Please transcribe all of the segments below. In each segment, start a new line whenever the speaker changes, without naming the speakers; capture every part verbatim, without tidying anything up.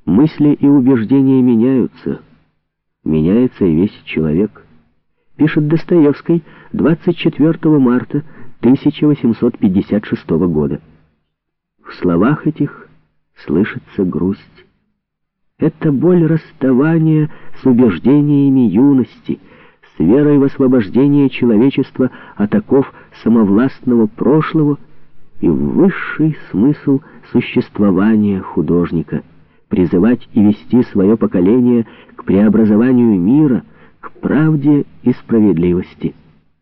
Мысли и убеждения меняются. Меняется и весь человек. Пишет Достоевский двадцать четвёртого марта тысяча восемьсот пятьдесят шестого года. В словах этих слышится грусть. Это боль расставания с убеждениями юности, с верой в освобождение человечества от оков самовластного прошлого и в высший смысл существования художника — призывать и вести свое поколение к преобразованию мира, к правде и справедливости.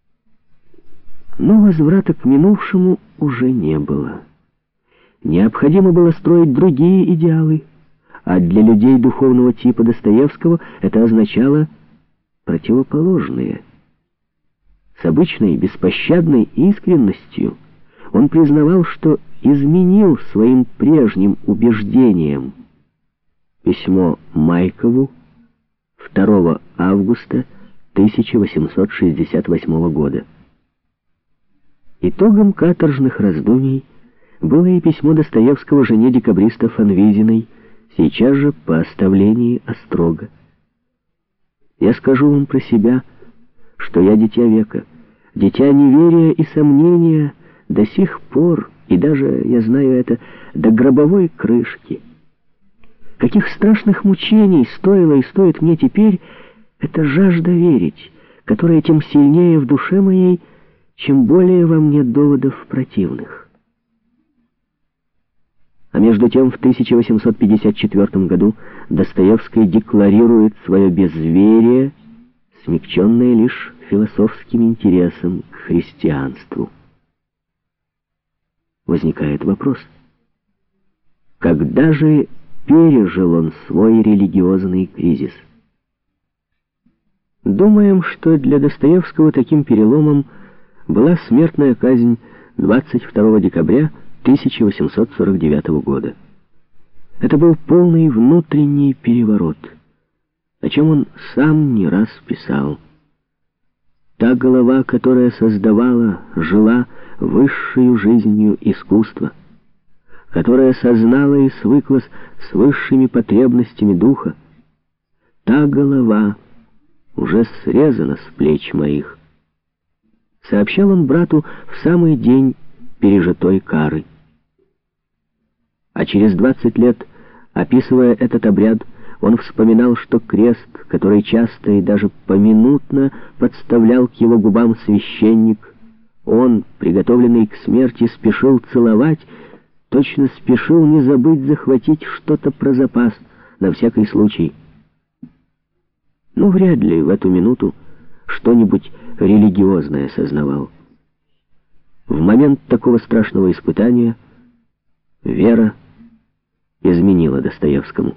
Но возврата к минувшему уже не было. Необходимо было строить другие идеалы, а для людей духовного типа Достоевского это означало противоположные. С обычной беспощадной искренностью он признавал, что изменил своим прежним убеждениям. Письмо Майкову второго августа тысяча восемьсот шестьдесят восьмого года. Итогом каторжных раздумий было и письмо Достоевского жене декабриста Фанвизиной, сейчас же по оставлении острога. «Я скажу вам про себя, что я дитя века, дитя неверия и сомнения до сих пор, и даже, я знаю это, до гробовой крышки. Каких страшных мучений стоило и стоит мне теперь эта жажда верить, которая тем сильнее в душе моей, чем более во мне доводов противных». А между тем в тысяча восемьсот пятьдесят четвёртом году Достоевский декларирует свое безверие, смягченное лишь философским интересом к христианству. Возникает вопрос: когда же пережил он свой религиозный кризис? Думаем, что для Достоевского таким переломом была смертная казнь двадцать второго декабря тысяча восемьсот сорок девятого года. Это был полный внутренний переворот, о чем он сам не раз писал. Та голова, которая создавала, жила высшей жизнью искусства, которая сознала и свыклась с высшими потребностями духа, та голова уже срезана с плеч моих. Сообщал он брату в самый день пережитой кары. А через двадцать лет, описывая этот обряд, он вспоминал, что крест, который часто и даже поминутно подставлял к его губам священник, он, приготовленный к смерти, спешил целовать, точно спешил не забыть захватить что-то про запас, на всякий случай. Но вряд ли в эту минуту что-нибудь религиозное сознавал. В момент такого страшного испытания вера изменила Достоевскому.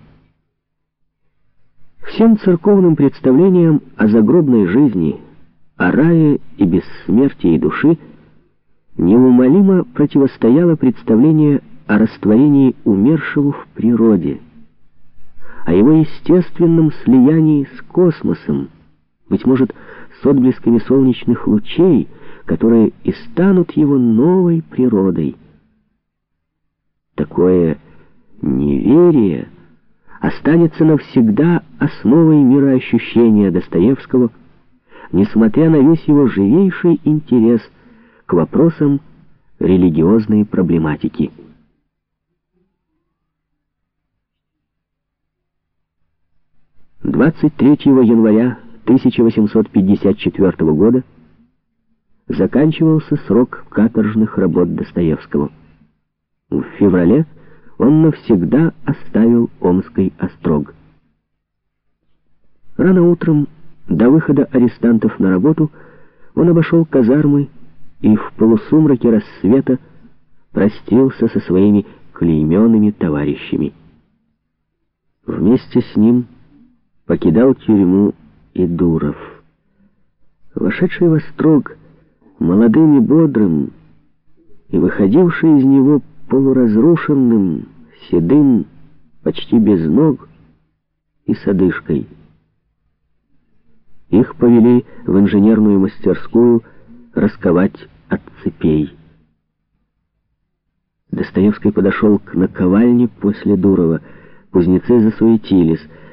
Всем церковным представлениям о загробной жизни, о рае и бессмертии души неумолимо противостояло представление о растворении умершего в природе, о его естественном слиянии с космосом, быть может, с отблесками солнечных лучей, которые и станут его новой природой. Такое неверие останется навсегда основой мироощущения Достоевского, несмотря на весь его живейший интерес к вопросам религиозной проблематики. двадцать третьего января тысяча восемьсот пятьдесят четвёртого года заканчивался срок каторжных работ Достоевского. В феврале он навсегда оставил Омский острог. Рано утром, до выхода арестантов на работу, он обошел казармы и в полусумраке рассвета простился со своими клейменными товарищами. Вместе с ним покидал тюрьму и Дуров. Вошедший в острог молодым и бодрым, и выходивший из него полуразрушенным, седым, почти без ног и с одышкой. Их повели в инженерную мастерскую расковать от цепей. Достоевский подошел к наковальне после Дурова, Кузнецы засуетились.